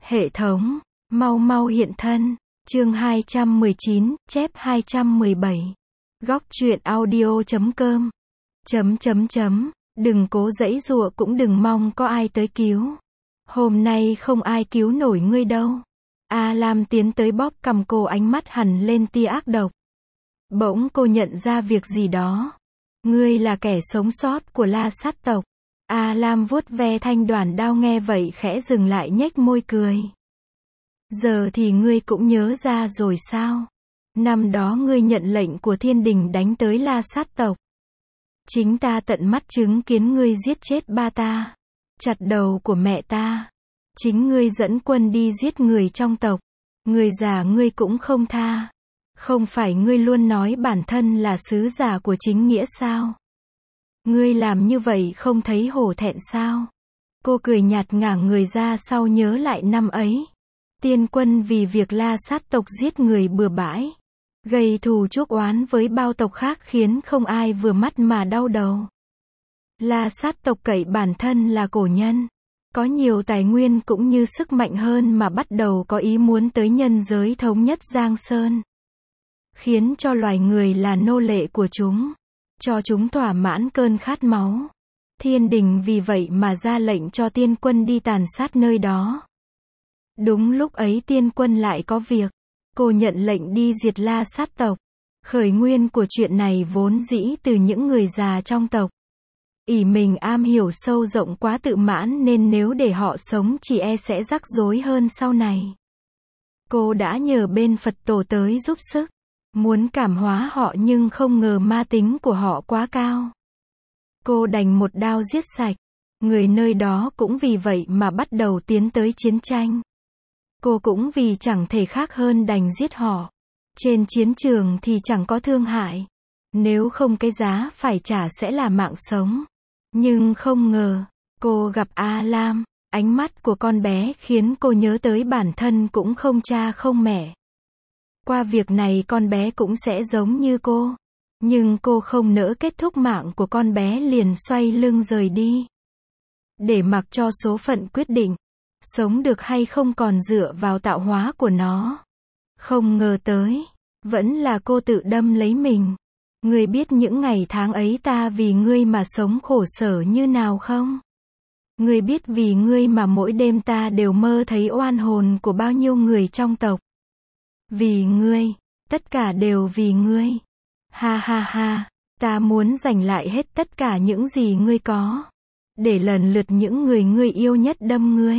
Hệ thống, mau mau hiện thân. Chương 219, chép 217. Góc truyện audio.com. Đừng cố giãy giụa cũng đừng mong có ai tới cứu. Hôm nay không ai cứu nổi ngươi đâu. A Lam tiến tới bóp cằm cô, ánh mắt hằn lên tia ác độc. Bỗng cô nhận ra việc gì đó. Ngươi là kẻ sống sót của La Sát tộc. A Lam vuốt ve thanh đoản đao, nghe vậy khẽ dừng lại, nhếch môi cười. Giờ thì ngươi cũng nhớ ra rồi sao? Năm đó ngươi nhận lệnh của thiên đình đánh tới La Sát tộc. Chính ta tận mắt chứng kiến ngươi giết chết ba ta, chặt đầu của mẹ ta. Chính ngươi dẫn quân đi giết người trong tộc. Người già ngươi cũng không tha. Không phải ngươi luôn nói bản thân là sứ giả của chính nghĩa sao? Ngươi làm như vậy không thấy hổ thẹn sao? Cô cười nhạt, ngả người ra sau, nhớ lại năm ấy. Tiên quân vì việc La Sát tộc giết người bừa bãi, gây thù chuốc oán với bao tộc khác, khiến không ai vừa mắt mà đau đầu. La Sát tộc cậy bản thân là cổ nhân, có nhiều tài nguyên cũng như sức mạnh hơn, mà bắt đầu có ý muốn tới nhân giới thống nhất Giang Sơn, khiến cho loài người là nô lệ của chúng, cho chúng thỏa mãn cơn khát máu. Thiên đình vì vậy mà ra lệnh cho tiên quân đi tàn sát nơi đó. Đúng lúc ấy tiên quân lại có việc. Cô nhận lệnh đi diệt La Sát tộc. Khởi nguyên của chuyện này vốn dĩ từ những người già trong tộc. Ỷ mình am hiểu sâu rộng quá tự mãn, nên nếu để họ sống chỉ e sẽ rắc rối hơn sau này. Cô đã nhờ bên Phật tổ tới giúp sức, muốn cảm hóa họ, nhưng không ngờ ma tính của họ quá cao. Cô đành một đao giết sạch. Người nơi đó cũng vì vậy mà bắt đầu tiến tới chiến tranh. Cô cũng vì chẳng thể khác hơn đành giết họ. Trên chiến trường thì chẳng có thương hại. Nếu không cái giá phải trả sẽ là mạng sống. Nhưng không ngờ, cô gặp A Lam. Ánh mắt của con bé khiến cô nhớ tới bản thân cũng không cha không mẹ. Qua việc này con bé cũng sẽ giống như cô. Nhưng cô không nỡ kết thúc mạng của con bé, liền xoay lưng rời đi. Để mặc cho số phận quyết định. Sống được hay không còn dựa vào tạo hóa của nó. Không ngờ tới, vẫn là cô tự đâm lấy mình. Ngươi biết những ngày tháng ấy ta vì ngươi mà sống khổ sở như nào không? Ngươi biết vì ngươi mà mỗi đêm ta đều mơ thấy oan hồn của bao nhiêu người trong tộc. Vì ngươi, tất cả đều vì ngươi. Ha ha ha, ta muốn giành lại hết tất cả những gì ngươi có. Để lần lượt những người ngươi yêu nhất đâm ngươi.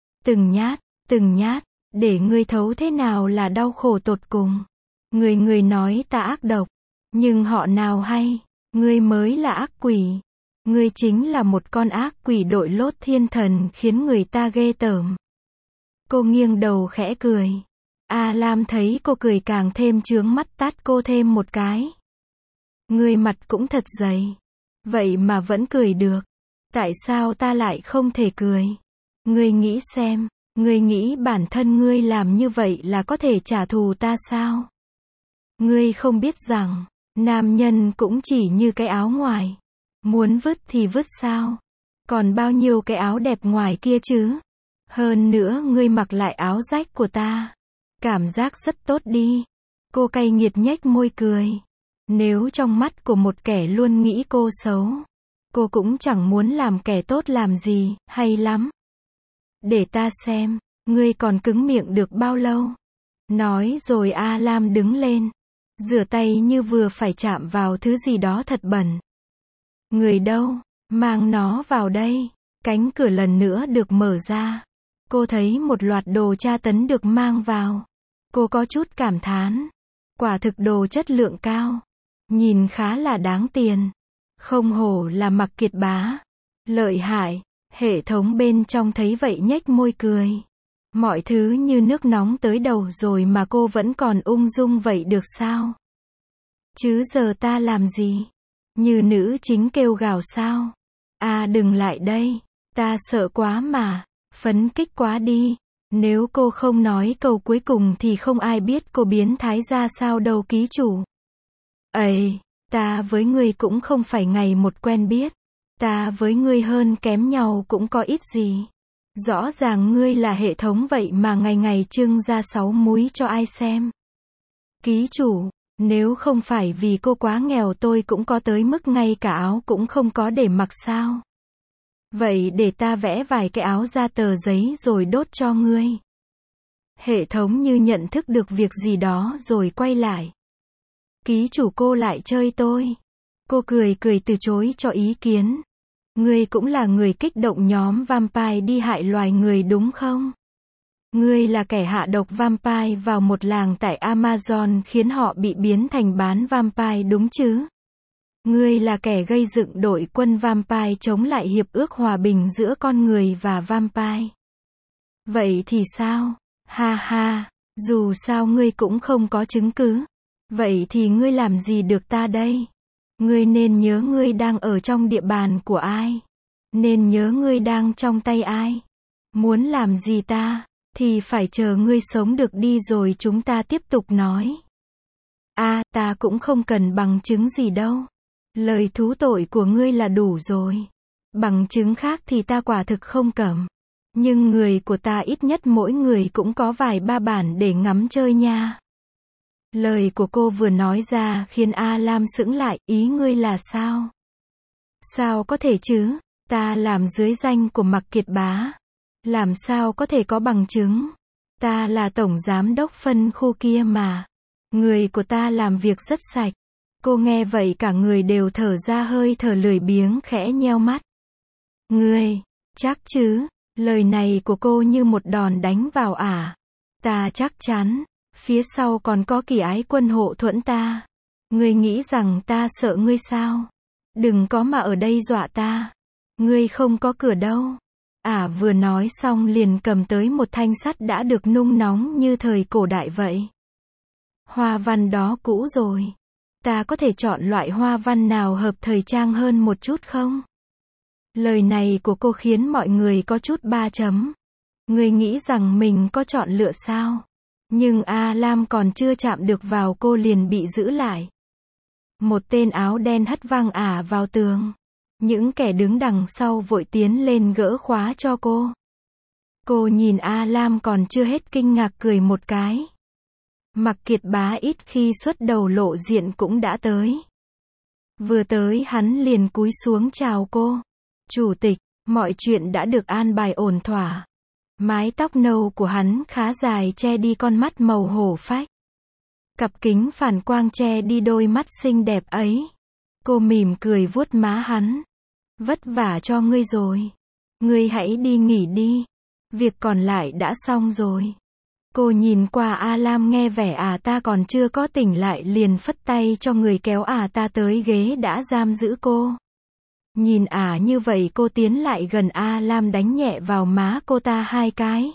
Từng nhát, để ngươi thấu thế nào là đau khổ tột cùng. Người nói ta ác độc, nhưng họ nào hay, ngươi mới là ác quỷ. Ngươi chính là một con ác quỷ đội lốt thiên thần, khiến người ta ghê tởm. Cô nghiêng đầu khẽ cười. A Lam thấy cô cười càng thêm chướng mắt, tát cô thêm một cái. Ngươi mặt cũng thật dày, vậy mà vẫn cười được. Tại sao ta lại không thể cười? Ngươi nghĩ xem, ngươi nghĩ bản thân ngươi làm như vậy là có thể trả thù ta sao? Ngươi không biết rằng, nam nhân cũng chỉ như cái áo ngoài. Muốn vứt thì vứt sao? Còn bao nhiêu cái áo đẹp ngoài kia chứ? Hơn nữa ngươi mặc lại áo rách của ta. Cảm giác rất tốt đi. Cô cay nghiệt nhếch môi cười. Nếu trong mắt của một kẻ luôn nghĩ cô xấu, cô cũng chẳng muốn làm kẻ tốt làm gì. Hay lắm. Để ta xem, ngươi còn cứng miệng được bao lâu? Nói rồi A Lam đứng lên, rửa tay như vừa phải chạm vào thứ gì đó thật bẩn. Người đâu? Mang nó vào đây. Cánh cửa lần nữa được mở ra. Cô thấy một loạt đồ tra tấn được mang vào. Cô có chút cảm thán. Quả thực đồ chất lượng cao. Nhìn khá là đáng tiền. Không hổ là Mặc Kiệt bá. Lợi hại. Hệ thống bên trong thấy vậy nhếch môi cười. Mọi thứ như nước nóng tới đầu rồi mà cô vẫn còn ung dung vậy được sao? Chứ giờ ta làm gì? Như nữ chính kêu gào sao? À đừng lại đây. Ta sợ quá mà. Phấn kích quá đi. Nếu cô không nói câu cuối cùng thì không ai biết cô biến thái ra sao đâu ký chủ. Ây, ta với ngươi cũng không phải ngày một quen biết. Ta với ngươi hơn kém nhau cũng có ít gì. Rõ ràng ngươi là hệ thống vậy mà ngày ngày trưng ra 6 múi cho ai xem. Ký chủ, nếu không phải vì cô quá nghèo tôi cũng có tới mức ngay cả áo cũng không có để mặc sao. Vậy để ta vẽ vài cái áo ra tờ giấy rồi đốt cho ngươi. Hệ thống như nhận thức được việc gì đó rồi quay lại. Ký chủ cô lại chơi tôi. Cô cười cười từ chối cho ý kiến. Ngươi cũng là người kích động nhóm vampire đi hại loài người đúng không? Ngươi là kẻ hạ độc vampire vào một làng tại Amazon khiến họ bị biến thành bán vampire đúng chứ? Ngươi là kẻ gây dựng đội quân vampire chống lại hiệp ước hòa bình giữa con người và vampire. Vậy thì sao? Ha ha, dù sao ngươi cũng không có chứng cứ. Vậy thì ngươi làm gì được ta đây? Ngươi nên nhớ ngươi đang ở trong địa bàn của ai. Nên nhớ ngươi đang trong tay ai. Muốn làm gì ta, thì phải chờ ngươi sống được đi rồi chúng ta tiếp tục nói. Ta cũng không cần bằng chứng gì đâu. Lời thú tội của ngươi là đủ rồi. Bằng chứng khác thì ta quả thực không cầm. Nhưng người của ta ít nhất mỗi người cũng có vài ba bản để ngắm chơi nha. Lời của cô vừa nói ra khiến A Lam sững lại, ý ngươi là sao? Sao có thể chứ? Ta làm dưới danh của Mạc Kiệt Bá. Làm sao có thể có bằng chứng? Ta là tổng giám đốc phân khu kia mà. Người của ta làm việc rất sạch. Cô nghe vậy cả người đều thở ra hơi thở lười biếng khẽ nheo mắt. Ngươi, chắc chứ? Lời này của cô như một đòn đánh vào ả. Ta chắc chắn. Phía sau còn có Kỳ Ái Quân hộ thuẫn ta. Ngươi nghĩ rằng ta sợ ngươi sao? Đừng có mà ở đây dọa ta. Ngươi không có cửa đâu. Vừa nói xong liền cầm tới một thanh sắt đã được nung nóng như thời cổ đại vậy. Hoa văn đó cũ rồi. Ta có thể chọn loại hoa văn nào hợp thời trang hơn một chút không? Lời này của cô khiến mọi người có chút ba chấm. Ngươi nghĩ rằng mình có chọn lựa sao? Nhưng A Lam còn chưa chạm được vào cô liền bị giữ lại. Một tên áo đen hất văng ả vào tường. Những kẻ đứng đằng sau vội tiến lên gỡ khóa cho cô. Cô nhìn A Lam còn chưa hết kinh ngạc cười một cái. Mạc Kiệt Bá ít khi xuất đầu lộ diện cũng đã tới. Vừa tới hắn liền cúi xuống chào cô. Chủ tịch, mọi chuyện đã được an bài ổn thỏa. Mái tóc nâu của hắn khá dài che đi con mắt màu hổ phách. Cặp kính phản quang che đi đôi mắt xinh đẹp ấy. Cô mỉm cười vuốt má hắn. Vất vả cho ngươi rồi. Ngươi hãy đi nghỉ đi. Việc còn lại đã xong rồi. Cô nhìn qua A Lam nghe vẻ ta còn chưa có tỉnh lại liền phất tay cho người kéo ta tới ghế đã giam giữ cô. Nhìn như vậy cô tiến lại gần A Lam đánh nhẹ vào má cô ta 2 cái.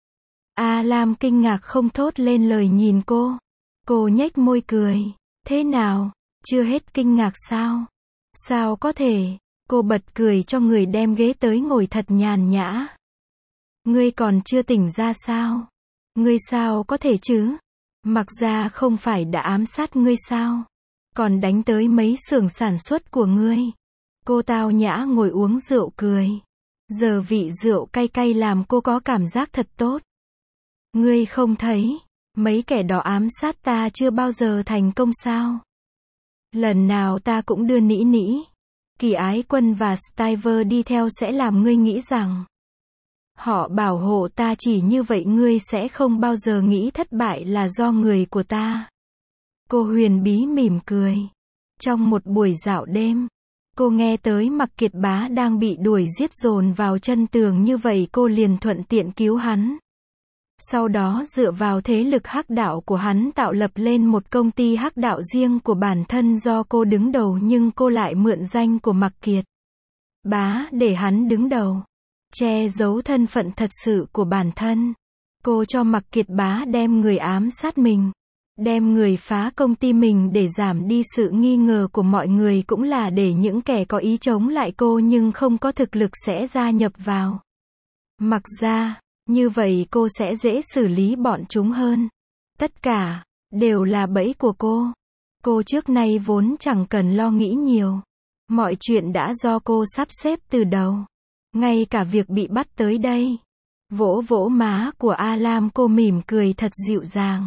A Lam kinh ngạc không thốt lên lời nhìn cô. Cô nhếch môi cười. Thế nào? Chưa hết kinh ngạc sao? Sao có thể? Cô bật cười cho người đem ghế tới ngồi thật nhàn nhã. Ngươi còn chưa tỉnh ra sao? Ngươi sao có thể chứ? Mặc ra không phải đã ám sát ngươi sao? Còn đánh tới mấy xưởng sản xuất của ngươi. Cô tao nhã ngồi uống rượu cười. Giờ vị rượu cay cay làm cô có cảm giác thật tốt. Ngươi không thấy, mấy kẻ đó ám sát ta chưa bao giờ thành công sao? Lần nào ta cũng đưa nĩ nĩ. Kỳ Ái Quân và Stiver đi theo sẽ làm ngươi nghĩ rằng họ bảo hộ ta, chỉ như vậy ngươi sẽ không bao giờ nghĩ thất bại là do người của ta. Cô huyền bí mỉm cười. Trong một buổi dạo đêm, cô nghe tới Mạc Kiệt Bá đang bị đuổi giết dồn vào chân tường như vậy cô liền thuận tiện cứu hắn. Sau đó dựa vào thế lực hắc đạo của hắn tạo lập lên một công ty hắc đạo riêng của bản thân do cô đứng đầu, nhưng cô lại mượn danh của Mạc Kiệt Bá để hắn đứng đầu, che giấu thân phận thật sự của bản thân. Cô cho Mạc Kiệt Bá đem người ám sát mình, đem người phá công ty mình để giảm đi sự nghi ngờ của mọi người, cũng là để những kẻ có ý chống lại cô nhưng không có thực lực sẽ gia nhập vào Mạc gia. Như vậy cô sẽ dễ xử lý bọn chúng hơn. Tất cả đều là bẫy của cô. Cô trước nay vốn chẳng cần lo nghĩ nhiều. Mọi chuyện đã do cô sắp xếp từ đầu. Ngay cả việc bị bắt tới đây Vỗ vỗ má của A Lam, cô mỉm cười thật dịu dàng.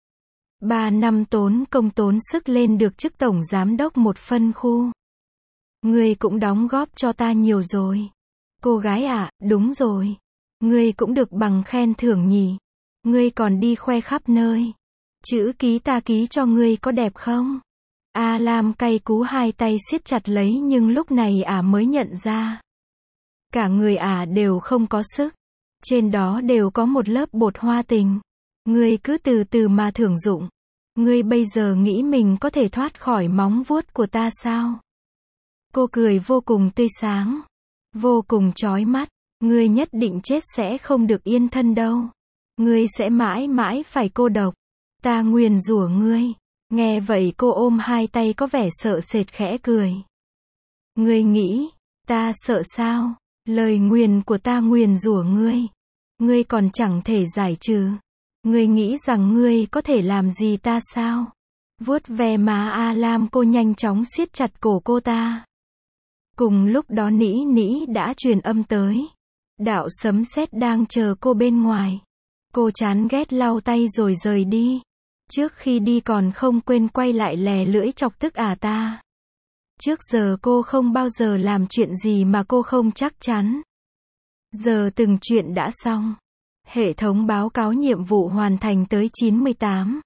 3 năm tốn công tốn sức lên được chức tổng giám đốc một phân khu. Ngươi cũng đóng góp cho ta nhiều rồi. Cô gái ạ, đúng rồi. Ngươi cũng được bằng khen thưởng nhỉ. Ngươi còn đi khoe khắp nơi. Chữ ký ta ký cho ngươi có đẹp không? A Lam cay cú, hai tay siết chặt lấy, nhưng lúc này mới nhận ra. Cả người đều không có sức. Trên đó đều có một lớp bột hoa tình. Ngươi cứ từ từ mà thưởng dụng. Ngươi bây giờ nghĩ mình có thể thoát khỏi móng vuốt của ta sao? Cô cười vô cùng tươi sáng. Vô cùng chói mắt. Ngươi nhất định chết sẽ không được yên thân đâu. Ngươi sẽ mãi mãi phải cô độc. Ta nguyền rủa ngươi. Nghe vậy cô ôm hai tay có vẻ sợ sệt khẽ cười. Ngươi nghĩ, ta sợ sao? Lời nguyền của ta nguyền rủa ngươi. Ngươi còn chẳng thể giải trừ. Ngươi nghĩ rằng ngươi có thể làm gì ta sao? Vuốt ve má A Lam, cô nhanh chóng siết chặt cổ cô ta. Cùng lúc đó Nĩ Nĩ đã truyền âm tới. Đạo sấm sét đang chờ cô bên ngoài. Cô chán ghét lau tay rồi rời đi. Trước khi đi còn không quên quay lại lè lưỡi chọc tức ta. Trước giờ cô không bao giờ làm chuyện gì mà cô không chắc chắn. Giờ từng chuyện đã xong. Hệ thống báo cáo nhiệm vụ hoàn thành tới 98.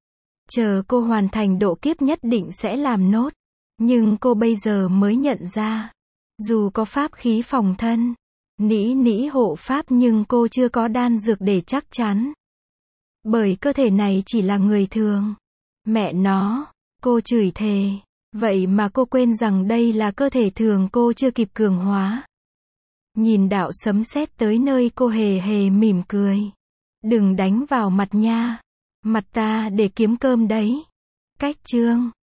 Chờ cô hoàn thành độ kiếp nhất định sẽ làm nốt. Nhưng cô bây giờ mới nhận ra. Dù có pháp khí phòng thân, Nĩ Nĩ hộ pháp, nhưng cô chưa có đan dược để chắc chắn. Bởi cơ thể này chỉ là người thường. Mẹ nó, cô chửi thề. Vậy mà cô quên rằng đây là cơ thể thường, cô chưa kịp cường hóa. Nhìn đạo sấm sét tới nơi, cô hề hề mỉm cười. Đừng đánh vào mặt nha. Mặt ta để kiếm cơm đấy. Cách chương